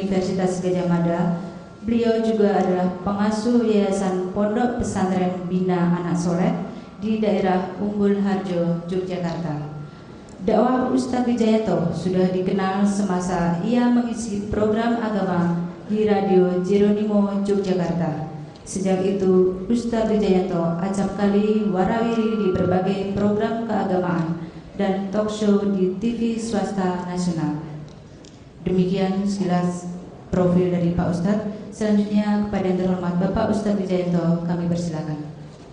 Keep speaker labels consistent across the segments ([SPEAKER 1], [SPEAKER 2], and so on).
[SPEAKER 1] Universitas Gadjah Mada. Beliau juga adalah pengasuh Yayasan Pondok Pesantren Bina Anak Soleh di daerah Umbul Harjo, Yogyakarta. Dakwah Ustadz Wijayanto sudah dikenal semasa ia mengisi program agama di Radio Jeronimo Yogyakarta. Sejak itu, Ustadz Wijayanto acap kali warawiri di berbagai program keagamaan dan talk show di TV swasta nasional. Demikian sekilas profil dari Pak Ustadz. Selanjutnya kepada yang terhormat Bapak Ustadz Wijayanto kami persilakan.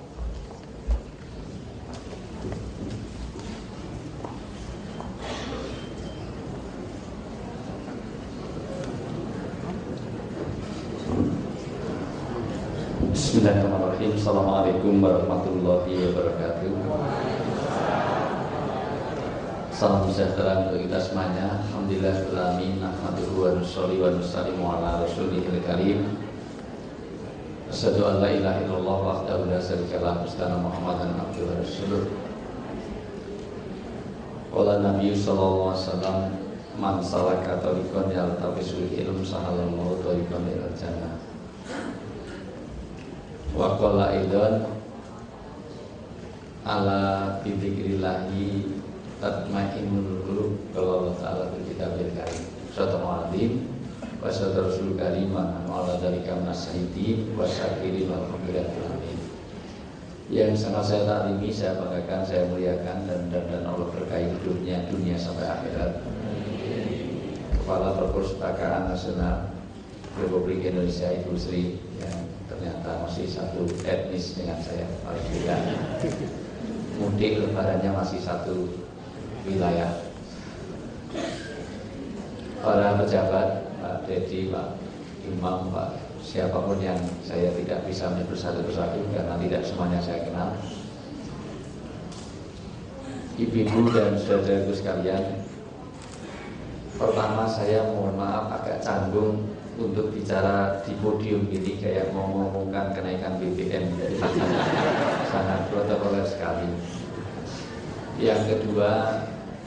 [SPEAKER 2] Bismillahirrahmanirrahim. Assalamualaikum warahmatullahi wabarakatuh. Salam sejahtera untuk kita semuanya. Alhamdulillahirrahmanirrahim. Nahmaduhu wa nusolli wa nusallimu ala rasulihil karim. Asyhadu an la ilaha illallah wahdahu la syarika lah wa asyhadu anna Muhammadan abduhu wa rasuluh. Qala Nabi sallallahu alaihi wasallam, man salaka tariqan yaltabisul ilm sahalallahu tariqan ilal jannah. Wa qala aidan ala bidzikrillahi tatma'innul qulub. Kalau Allah Ta'ala berkitab karim Surah Al-Azim wa surah Rasul Karim wa ala dzalika minasy-syahidin wa syakirin walhamdulillahil alamin. Yang sangat saya taklimi, saya banggakan, saya muliakan dan Allah berkahi hidupnya dunia sampai akhirat. Kepala Perpustakaan Nasional Republik Indonesia Ibu Sri yang ternyata masih satu etnis dengan saya, alhamdulillah. Mudik lebarannya masih satu wilayah. Para pejabat, Pak Dedi, Pak Imam, Pak siapapun yang saya tidak bisa menyebut satu persatu karena tidak semuanya saya kenal. Ibu-ibu dan saudara-saudaraku sekalian, pertama saya mohon maaf agak canggung untuk bicara di podium ini kayak mau ngomongkan kenaikan BBM. Sangat protokoler sekali. Yang kedua,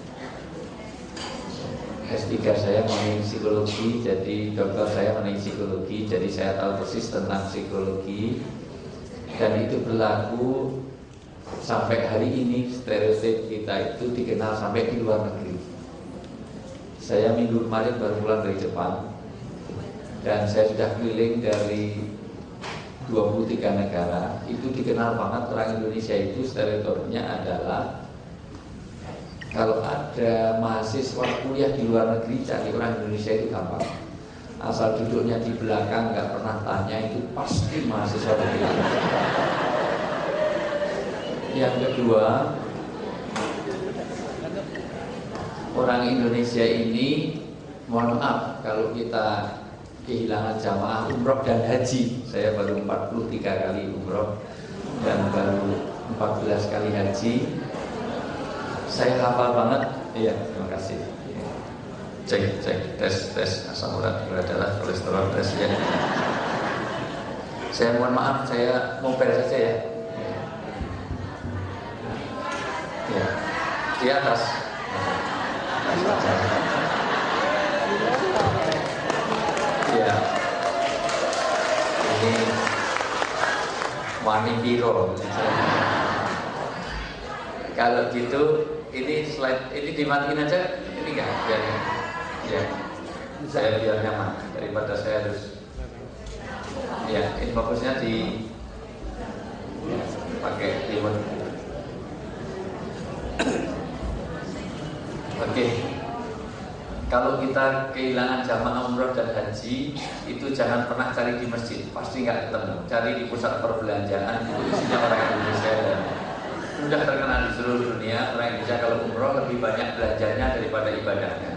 [SPEAKER 2] S3 saya mengenai psikologi, jadi dokter saya mengenai psikologi, jadi saya tahu persis tentang psikologi. Dan itu berlaku sampai hari ini, stereotip kita itu dikenal sampai di luar negeri. Saya minggu kemarin baru pulang dari Jepang, dan saya sudah keliling dari 23 negara. Itu dikenal banget orang Indonesia itu stereotipnya adalah kalau ada mahasiswa kuliah di luar negeri, cari orang Indonesia itu gampang. Asal duduknya di belakang, nggak pernah tanya, itu pasti mahasiswa negeri. Yang kedua, orang Indonesia ini, mohon maaf kalau kita kehilangan jamaah umroh dan haji. Saya baru 43 kali umroh dan baru 14 kali haji. Saya hafal banget. Iya, terima kasih. Cek tes asam urat, gula darah, kolesterol, tes ya. Saya mohon maaf, saya mau beres saja ya. Ya, di atas. Ya, ini wani biro. Kalau gitu, ini slide ini dimatiin aja, ini enggak biar ya. Saya biar nyaman daripada saya harus. Ya, ini fokusnya di pakai remote. Oke. Kalau kita kehilangan jamaah umroh dan haji, itu jangan pernah cari di masjid, pasti nggak ketemu. Cari di pusat perbelanjaan, itu isinya orang Indonesia dan sudah terkenal di seluruh dunia. Orang Indonesia kalau umroh lebih banyak belanjanya daripada ibadahnya.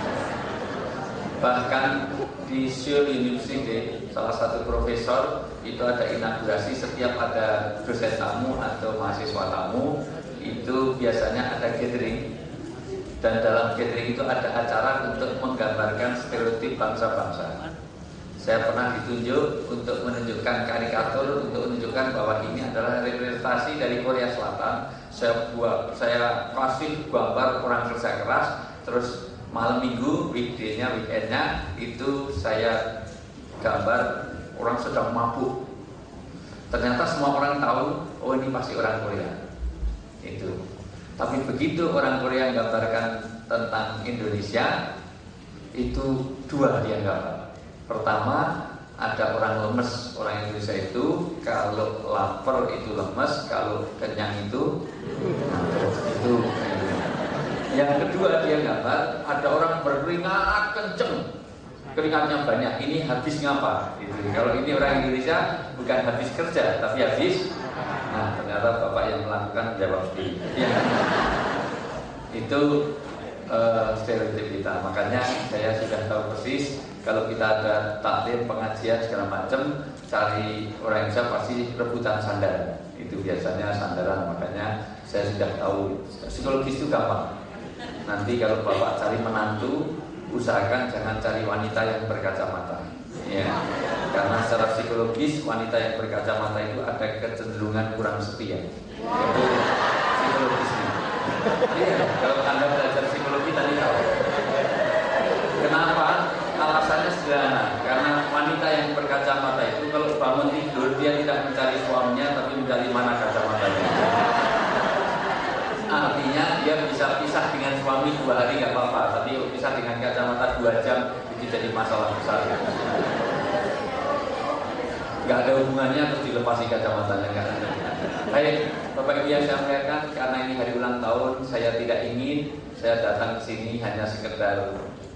[SPEAKER 2] Bahkan di Seoul University, salah satu profesor itu ada inaugurasi, setiap ada dosen tamu atau mahasiswa tamu, itu biasanya ada gathering. Dan dalam gathering itu ada acara untuk menggambarkan stereotip bangsa-bangsa. Saya pernah ditunjuk untuk menunjukkan karikatur, untuk menunjukkan bahwa ini adalah representasi dari Korea Selatan. Saya kasih gambar orang kerja keras, terus malam minggu, weekday-nya, weekend-nya itu saya gambar orang sedang mabuk. Ternyata semua orang tahu, oh ini pasti orang Korea. Itu. Tapi begitu orang Korea gambarkan tentang Indonesia, itu dua dia gambar. Pertama, ada orang lemes. Orang Indonesia itu kalau lapar itu lemes, kalau kenyang itu ngantuk. Itu. Yang kedua dia gambar, ada orang berkeringat kenceng, keringatnya banyak. Ini habis ngapa? Gitu. Kalau ini orang Indonesia bukan habis kerja, tapi habis. Nah, ternyata bapak yang melakukan jawab sendiri. Ya. Itu stereotip kita. Makanya saya sudah tahu persis kalau kita ada taklim, pengajian segala macam, cari orang Indonesia pasti rebutan sandal. Itu biasanya sandaran. Makanya saya sudah tahu psikologis itu gampang. Nanti kalau bapak cari menantu, usahakan jangan cari wanita yang berkacamata. Ya, karena secara psikologis wanita yang berkacamata itu ada kecenderungan kurang setia. Itu psikologisnya. Iya, kalau Anda belajar psikologi tadi tahu. Kenapa? Alasannya sederhana. Karena wanita yang berkacamata itu kalau bangun tidur dia tidak mencari suaminya, tapi mencari mana kacamatanya. Artinya dia bisa pisah dengan suami 2 hari nggak apa-apa, tapi pisah dengan kacamata 2 jam itu jadi masalah besar. Nggak ada hubungannya terus dilepasi kacamatanya, nggak ada. Baik, Bapak Ibu yang saya muliakan, karena ini hari ulang tahun, saya tidak ingin saya datang ke sini hanya sekedar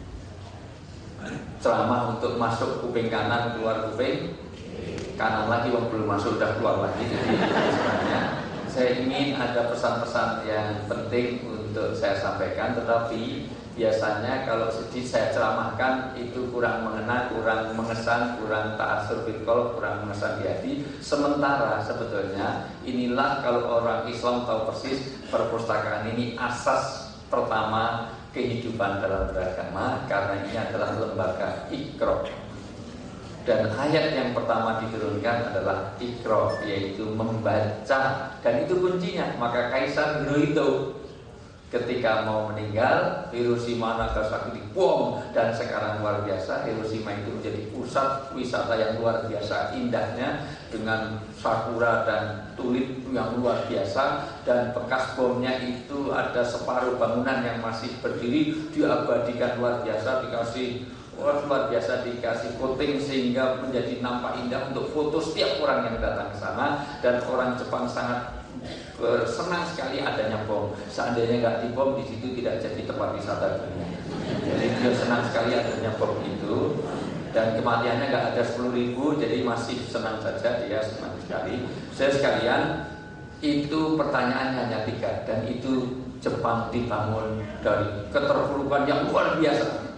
[SPEAKER 2] ceramah untuk masuk kuping kanan, keluar kuping kanan lagi, wong belum masuk udah keluar lagi. Jadi sebenarnya saya ingin ada pesan-pesan yang penting untuk saya sampaikan, tetapi biasanya kalau sedih saya ceramahkan itu kurang mengena, kurang mengesan, kurang ta'assur bil qalb, kurang mengesan di hati. Sementara sebetulnya inilah kalau orang Islam tahu persis, perpustakaan ini asas pertama kehidupan dalam beragama, karena ini adalah lembaga Iqra. Dan ayat yang pertama diturunkan adalah Iqra, yaitu membaca, dan itu kuncinya. Maka Kaisar Hirohito ketika mau meninggal, Hiroshima Nagasaki dibom, dan sekarang luar biasa Hiroshima itu menjadi pusat wisata yang luar biasa indahnya dengan sakura dan tulip yang luar biasa, dan bekas bomnya itu ada separuh bangunan yang masih berdiri diabadikan luar biasa, dikasih luar biasa, dikasih coating sehingga menjadi nampak indah untuk foto setiap orang yang datang ke sana. Dan orang Jepang sangat senang sekali adanya bom. Seandainya nggak dibom, di situ tidak jadi tempat wisata dunia. Jadi dia senang sekali adanya bom itu, dan kematiannya nggak ada 10.000, jadi masih senang saja, dia senang sekali. Saya sekalian, itu pertanyaannya hanya 3, dan itu Jepang dibangun dari keterpurukan yang luar biasa.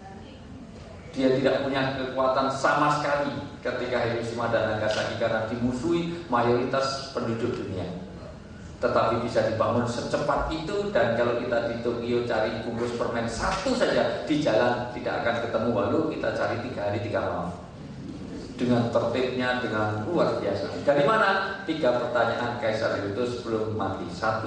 [SPEAKER 2] Dia tidak punya kekuatan sama sekali ketika Hiroshima dan Nagasaki karena dimusuhi mayoritas penduduk dunia. Tetapi bisa dibangun secepat itu, dan kalau kita di Tokyo cari bungkus permen 1 saja di jalan tidak akan ketemu, walau kita cari 3 hari 3 malam. Dengan tertibnya, dengan luar biasa. Dari mana? 3 pertanyaan Kaisar itu sebelum mati. 1,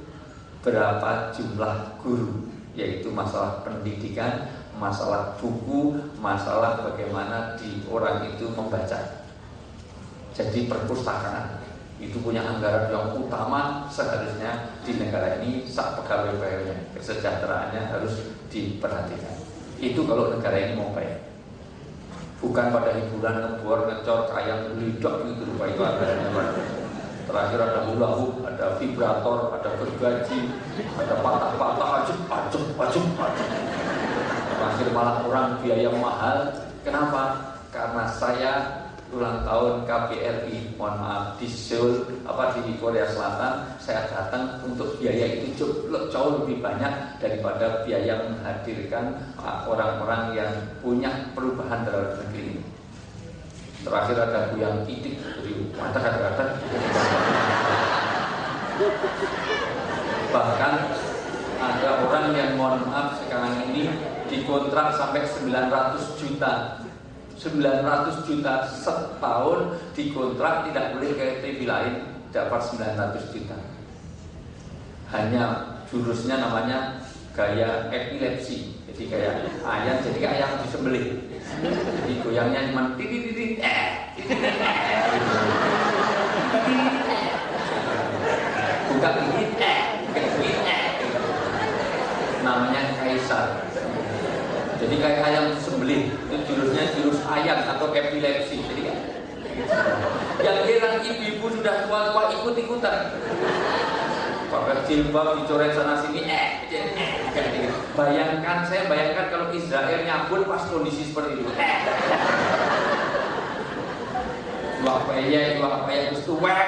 [SPEAKER 2] berapa jumlah guru? Yaitu masalah pendidikan, masalah buku, masalah bagaimana orang itu membaca. Jadi perpustakaan itu punya anggaran yang utama seharusnya di negara ini. Sak pegawai-pegawainya, kesejahteraannya harus diperhatikan. Itu kalau negara ini mau baik. Bukan pada hiburan, ngebor, ngecor, kayang, lidak gitu. Itu anggarannya. Terakhir ada hula hoop, ada vibrator, ada gergaji, ada patah-patah, ajub. Terakhir malah orang biaya mahal. Kenapa? Karena saya ulang tahun KBRI, mohon maaf, di Seoul, di Korea Selatan, saya datang untuk biaya itu jauh lebih banyak daripada biaya menghadirkan orang-orang yang punya perubahan dalam negeri ini. Terakhir ada yang itik, kata-kata. Bahkan ada orang yang mohon maaf sekarang ini dikontrak sampai 900 juta. 900 juta setahun dikontrak, tidak boleh ke TV lain, dapat 900 juta. Hanya jurusnya namanya gaya epilepsi. Jadi kayak ayam, jadi kayak ayam disembelih. Jadi goyangnya cuma titit buka gigit namanya kaisar. Jadi kayak ayam disembelih, itu jurusnya jurus ayam atau epilepsi. Jadi yang heran ibu-ibu sudah tua-tua ikut-ikutan. Pakai jilbab dicoret sana sini, bayangkan, saya bayangkan kalau Israel nyambut pas kondisi seperti itu. Wah payah itu tuwek.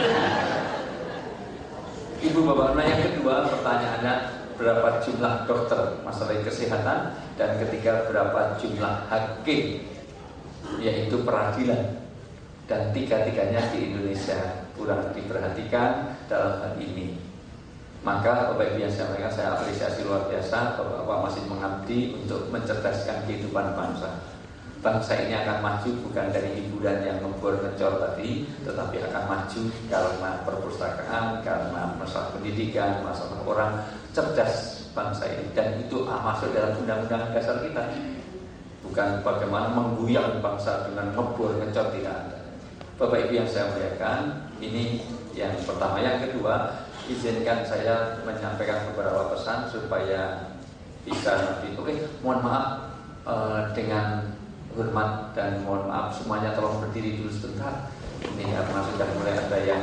[SPEAKER 2] Ibu bapak, nah yang kedua pertanyaannya berapa jumlah dokter masalah kesehatan, dan ketiga berapa jumlah hakim yaitu peradilan, dan tiga-tiganya di Indonesia kurang diperhatikan dalam hal ini. Maka Bapak Ibu yang saya sampaikan, saya apresiasi luar biasa Bapak masih mengabdi untuk mencerdaskan kehidupan bangsa. Bangsa ini akan maju bukan dari hiburan yang membor ngecor tadi, tetapi akan maju karena perpustakaan, karena masalah pendidikan, masalah orang cerdas bangsa ini, dan itu masuk dalam undang-undang dasar kita. Bukan bagaimana mengguyang bangsa dengan ngebor ngecor, tidak ada. Bapak Ibu yang saya muliakan, ini yang pertama. Yang kedua, izinkan saya menyampaikan beberapa pesan supaya bisa nanti. Oke, mohon maaf dengan hormat dan mohon maaf semuanya, tolong berdiri dulu sebentar. Ini karena sudah mulai ada yang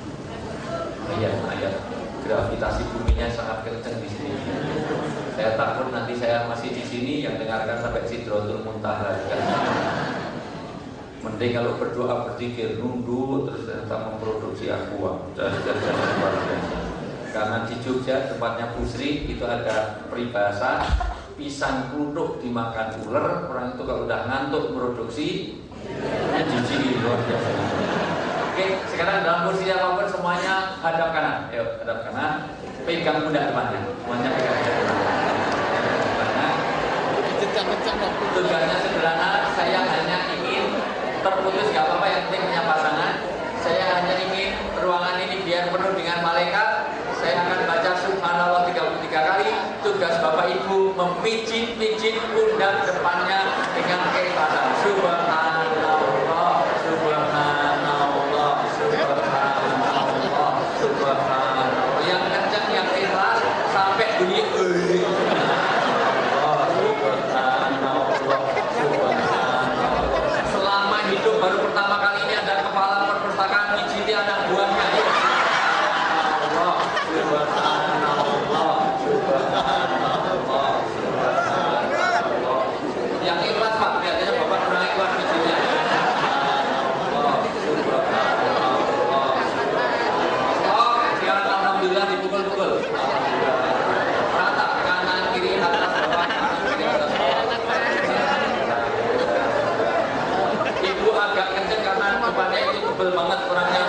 [SPEAKER 2] ayat gravitasi buminya sangat kencang di sini. Saya takut nanti saya masih di sini yang dengarkan sampai Sidratul Muntaha. Mending kalau berdoa berzikir nunduk terus ternyata memproduksi aqua. Karena di Jogja tempatnya Bu Sri itu ada peribahasa, pisang kluthuk dimakan ular, orang itu kalau udah ngantuk produksi jijik luar biasa. Oke, sekarang dalam posisi apapun semuanya hadap kanan. Ayo hadap kanan, pegang pundak depannya, semuanya pegang pundak depannya. Tugasnya sederhana, saya hanya ingin terputus gak apa-apa, yang penting punya pasangan. Saya hanya ingin ruangan ini biar penuh dengan malaikat. Saya akan baca subhanallah 33 kali. Tugas Bapak Ibu memijit-mijit pundak depannya dengan keikhlasan. Subhanallah, subhanallah, subhanallah, subhanallah. Yang kencang, yang ikhlas sampai bunyi subhanallah, subhanallah. Selama hidup baru pertama kali ini ada kepala perpustakaan mijiti anak buahnya. Yang ikhlas Pak, kelihatannya Bapak kurang ikhlas mijitnya. Sekarang alhamdulillah dipukul-pukul. Rata, kanan kiri atas bawah, kanan kiri atas bawah. Ibu agak kenceng karena depannya itu tebel banget kurangnya.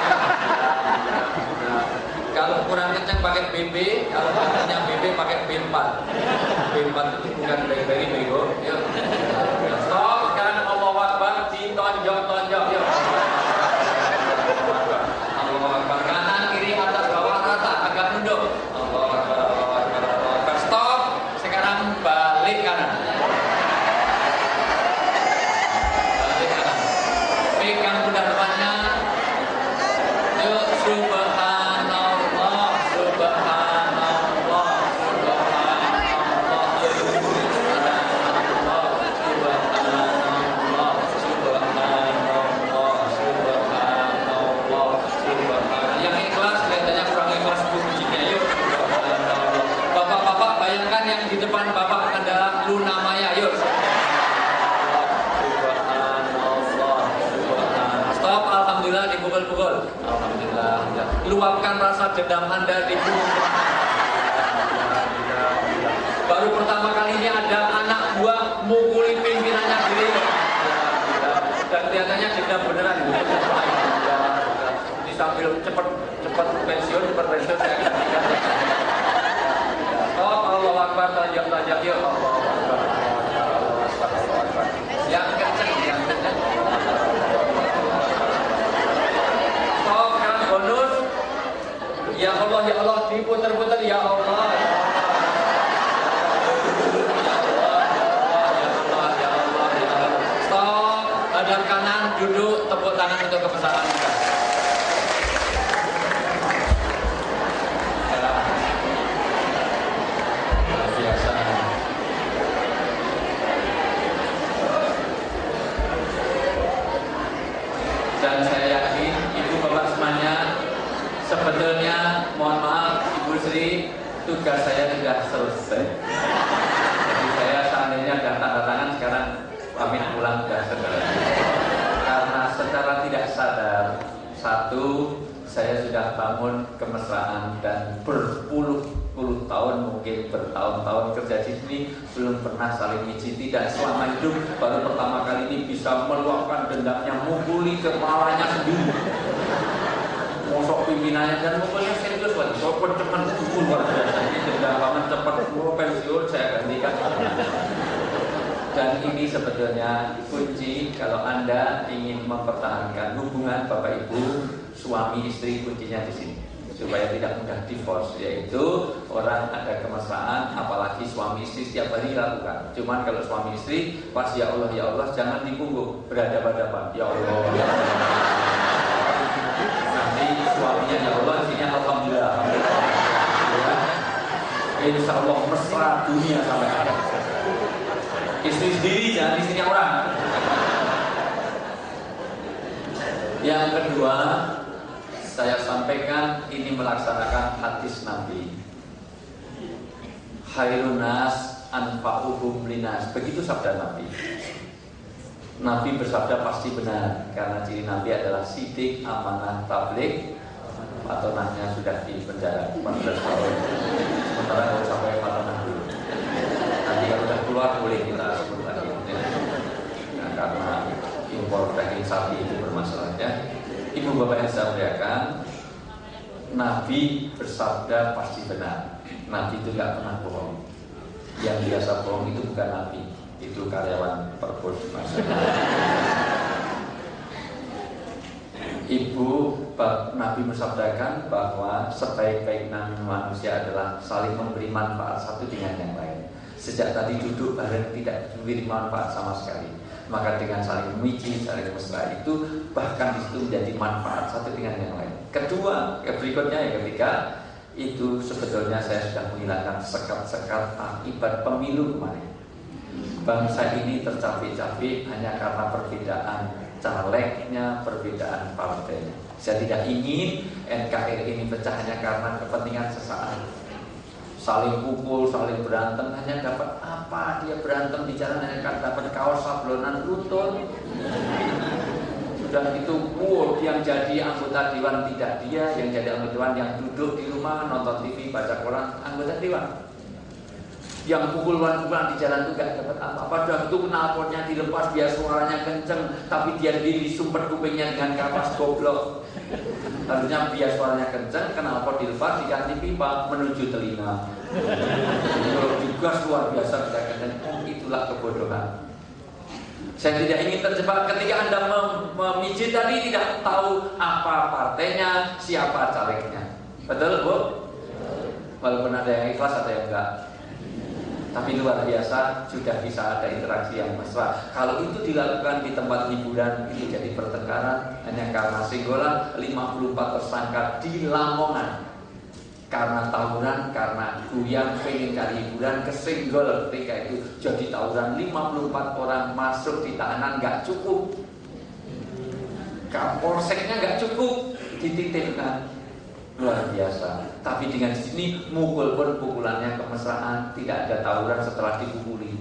[SPEAKER 2] Kalau kurang kenceng pakai BB, kalau kencengnya BB pakai B4. B4 itu bukan bayi-bayi bego. Yuk. Stop, sekarang Allahu Akbar ditonjok-tonjok. Yuk. Allahu Akbar, kanan kiri atas bawah rata, agak nunduk. Allahu Akbar, Allahu Akbar, Allahu Akbar. Stop, sekarang balik kanan. Balik kanan. Pegang pundak depannya. Yuk, subhanallah. Yang di depan Bapak adalah Luna Maya. Yuk. Stop, alhamdulillah dipukul-pukul. Alhamdulillah. Luapkan rasa dendam Anda di punggung. Baru pertama kali ini ada anak buah mukuli pimpinannya sendiri. Dan kelihatannya dendam beneran. Di sambil cepat pensiun saya gantikan. Allahu Akbar, tajak-tajak. Yuk. Allahu Akbar. Yang kenceng, yang kenceng. Stop, sekarang bonus. Ya Allah, diputer-puter. Ya Allah. sebelah kanan duduk, tepuk tangan untuk kebesaran kita. Luar biasa. Dan saya yakin ibu bapak semuanya, sebetulnya mohon maaf Ibu Sri, tugas saya sudah selesai. Jadi saya seandainya sudah tanda tangan, sekarang pamit pulang ke saudara. Karena secara tidak sadar, satu, saya sudah bangun kemesraan dan berpuluh-puluh tahun, mungkin bertahun-tahun kerja di sini belum pernah saling mijiti, dan selama hidup baru pertama kali ini bisa meluapkan dendamnya, mukuli kepalanya sendiri. Mosok pimpinannya dan mukulnya serius lagi. Sopun cepat mukul luar biasa. Ini dendam banget, cepat mau pensiun saya gantikan. Dan ini sebetulnya kunci kalau Anda ingin mempertahankan hubungan Bapak Ibu, suami istri, kuncinya di sini. Supaya tidak mudah divorce, yaitu orang ada kemesraan, apalagi suami istri setiap hari lakukan. Cuman kalau suami istri pas ya Allah jangan di punggung, berhadapan-hadapan. Ya Allah, ya Allah. Nanti suaminya ya Allah, isinya alhamdulillah. Ya. Insya Allah mesra dunia sampai akhir. Istri sendiri, jangan istrinya orang. Yang kedua, saya sampaikan ini melaksanakan hadis Nabi. Khairun nas anfa'uhum linas. Begitu sabda Nabi. Nabi bersabda pasti benar, karena ciri Nabi adalah sidik, amanah, tabligh. Patonahnya sudah di penjara 14 tahun. Sementara kalau sampai patonah dulu. Nanti kalau sudah keluar boleh kita sebut lagi. Nah, karena impor daging sapi itu bermasalah ya. Ibu bapak yang saya muliakan, Nabi bersabda pasti benar. Nabi itu tidak pernah bohong. Yang biasa bohong itu bukan Nabi, itu karyawan perpus. Nabi bersabdakan bahwa sebaik-baik manusia adalah saling memberi manfaat satu dengan yang lain. Sejak tadi duduk bareng tidak memberi manfaat sama sekali. Maka dengan saling memiji, saling mesra itu bahkan itu menjadi manfaat satu dengan yang lain. Kedua, berikutnya yang ketiga, itu sebetulnya saya sudah menghilangkan sekat-sekat akibat pemilu kemarin. Bangsa ini tercapek-capek hanya karena perbedaan calegnya, perbedaan partainya. Saya tidak ingin NKRI ini pecah hanya karena kepentingan sesaat. Saling pukul, saling berantem, hanya dapat apa? Dia berantem di jalan hanya dapat kaos sablonan lutut. Sudah itu yang jadi anggota dewan tidak dia, yang jadi anggota dewan yang duduk di rumah nonton TV baca koran anggota dewan. Yang pukul-pukulan di jalan itu gak dapat apa-apa. Sudah itu knalpotnya dilepas, dia suaranya kenceng, tapi dia disumpet kupingnya dengan kapas goblok. Harusnya biar suaranya kenceng, knalpot dilepas, diganti pipa menuju telinga. Kalau digas luar biasa kita kenceng, itulah kebodohan. Saya tidak ingin terjebak ketika Anda memijit tadi tidak tahu apa partainya, siapa calegnya. Betul, Bu? Walaupun ada yang ikhlas, ada yang enggak. Tapi luar biasa sudah bisa ada interaksi yang mesra. Kalau itu dilakukan di tempat hiburan, ini jadi pertengkaran hanya karena senggolan. 54 tersangka di Lamongan karena tawuran, karena goyang pengen cari hiburan, kesenggol ketika itu jadi tawuran. 54 orang masuk di tahanan nggak cukup, kapolseknya nggak cukup, dititipkan. Luar biasa. Tapi dengan sini mukul pun pukulannya kemesraan, tidak ada tawuran setelah dipukuli.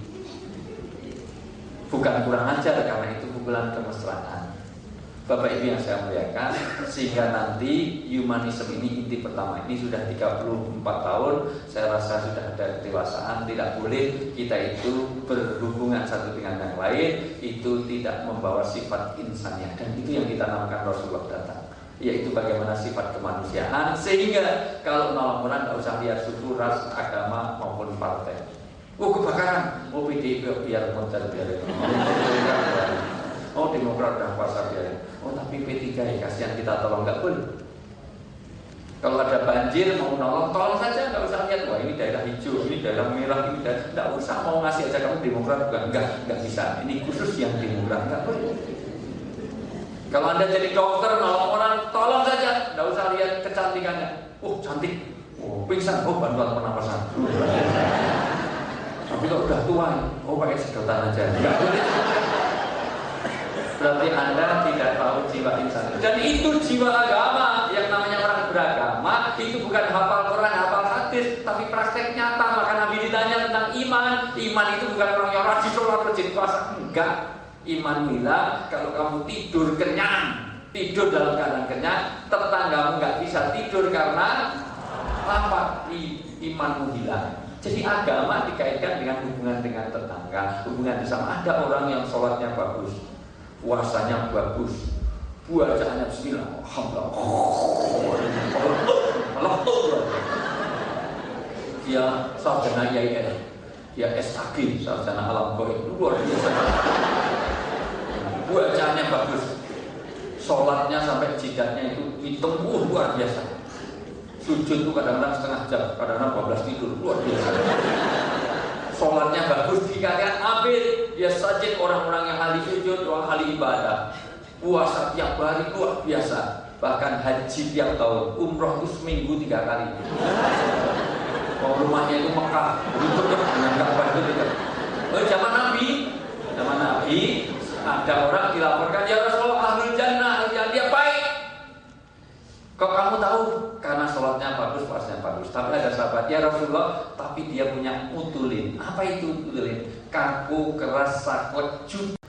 [SPEAKER 2] Bukan kurang ajar karena itu pukulan kemesraan. Bapak Ibu yang saya muliakan, sehingga nanti humanisme ini inti pertama ini sudah 34 tahun, saya rasa sudah ada kedewasaan. Tidak boleh kita itu berhubungan satu dengan yang lain, itu tidak membawa sifat insaniyah. Dan itu yang kita namakan Rasulullah datang, yaitu bagaimana sifat kemanusiaan. Sehingga kalau nolong orang tidak usah lihat suku, ras, agama maupun partai. Oh kebakaran, oh PDIP biar montar biarin, oh Demokrat udah kuasa biarin, oh tapi P3 ya kasihan kita tolong, nggak boleh. Kalau ada banjir mau nolong, tolong saja, nggak usah lihat wah ini daerah hijau, ini daerah merah, ini daerah, nggak usah mau ngasih aja kamu Demokrat juga enggak bisa. Ini khusus yang Demokrat, nggak boleh. Kalau Anda jadi dokter, nolong orang, tolong saja, tidak usah lihat kecantikannya. Cantik, pingsan, bantuan pernapasan. Tapi kalau udah tua, pakai sedotan aja. Enggak boleh. Berarti Anda tidak tahu jiwa insan. Dan itu jiwa agama. Yang namanya orang beragama itu bukan hafal Quran, hafal hadis, tapi praktek nyata. Maka Nabi ditanya tentang iman. Iman itu bukan orang yang rajin sholat, rajin puasa. Enggak. Iman bila kalau kamu tidur kenyang, tidur dalam keadaan kenyang, tetanggamu nggak bisa tidur karena lapar, imanmu hilang. Jadi agama dikaitkan dengan hubungan dengan tetangga, hubungan bersama. Ada orang yang sholatnya bagus, puasanya bagus, bacaannya bismillah, alhamdulillah, dia sarjana IAIN, dia SKG, sarjana alam goib, luar biasa. Bacaannya bagus, sholatnya sampai jidatnya itu hitam, luar biasa. Sujud itu kadang-kadang setengah jam, kadang-kadang 12 tidur, luar biasa. Sholatnya bagus, dikatakan abid, dia sajid orang-orang yang ahli sujud, orang ahli ibadah. Puasa tiap hari luar biasa. Bahkan haji tiap tahun, umroh itu seminggu 3 kali. Rumahnya itu Mekah, itu dengan Ka'bah itu dekat. Zaman Nabi ada orang dilaporkan, ya Rasulullah ahlul jannah, dia baik. Kok kamu tahu? Karena sholatnya bagus, puasanya bagus. Tapi ada sahabat, ya Rasulullah, tapi dia punya utulin. Apa itu utulin? Kaku, keras, saklek,